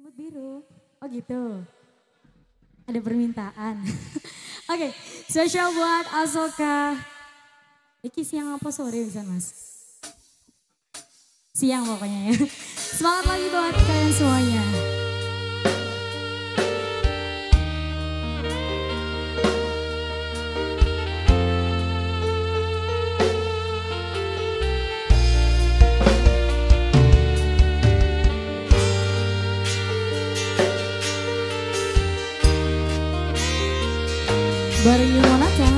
Rambut biru. Oh gitu. Ada permintaan. Oke, spesial buat Asoka. Iki siang apa sore bisa mas? Siang pokoknya ya. Semangat lagi buat kalian semuanya. Bareng Yumon aja.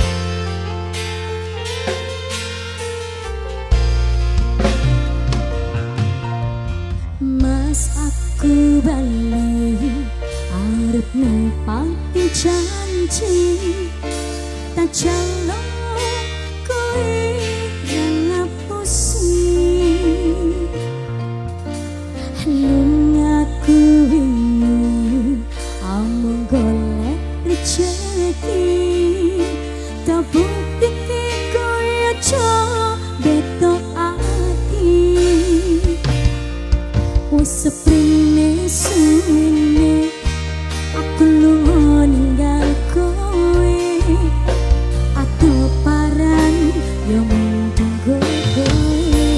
Mas aku balik arep nepati janji tak jalo kowe yang ngapusi lungaku wingi amung golek rezeki tak bukti koyo beto ati wis seprene suwene aku lunga ninggal kowe atau paran yo mung tunggu kowe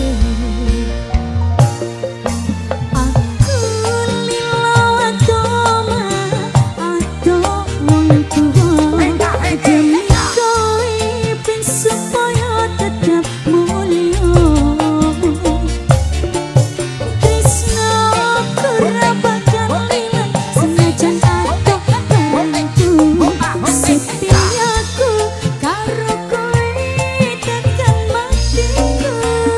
aku lilo atoma atau wong tuwa demi kowe ben supaya tetap mulia tresno ora bakal ilang senajan adoh barengku setiaku karo kowe tekan matiku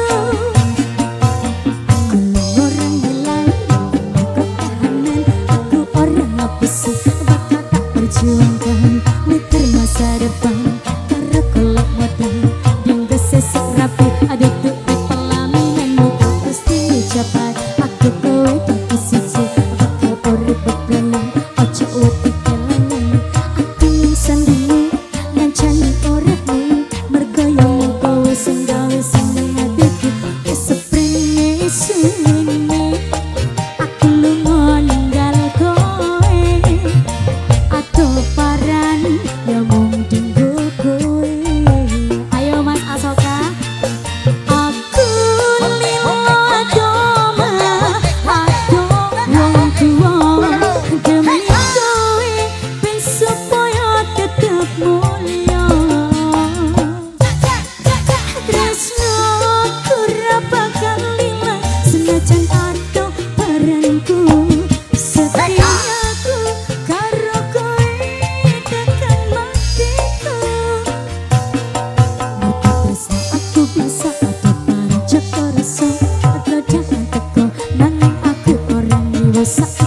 aku orang hilang ketahanan aku orang ngapusi bakal tak perjuangkan mikir masa depan karo kolak modal dinggo sesek rapi ada tuh di pelaminanmu tak pasti dicapai aku kowe tak siji bakal urip bebelan ojo wedi kelangan aku ning sandingi ngancani uripmu mergo yo mung kowe sing gawe seneng hatiku wis seprene suwene aku lunga ninggal kowe atau paran ya mung dinggo kowe ayo mas Asoka aku lilo atoma atau wong tuwa demi kowe ben supaya tetap mulia tresno ora bakal ilang senajan adoh barengku setiaku karo kowe tekan matiku mergo tresno aku bisa ada bareng joko rasa ada jangan teko nanging aku orang dewasa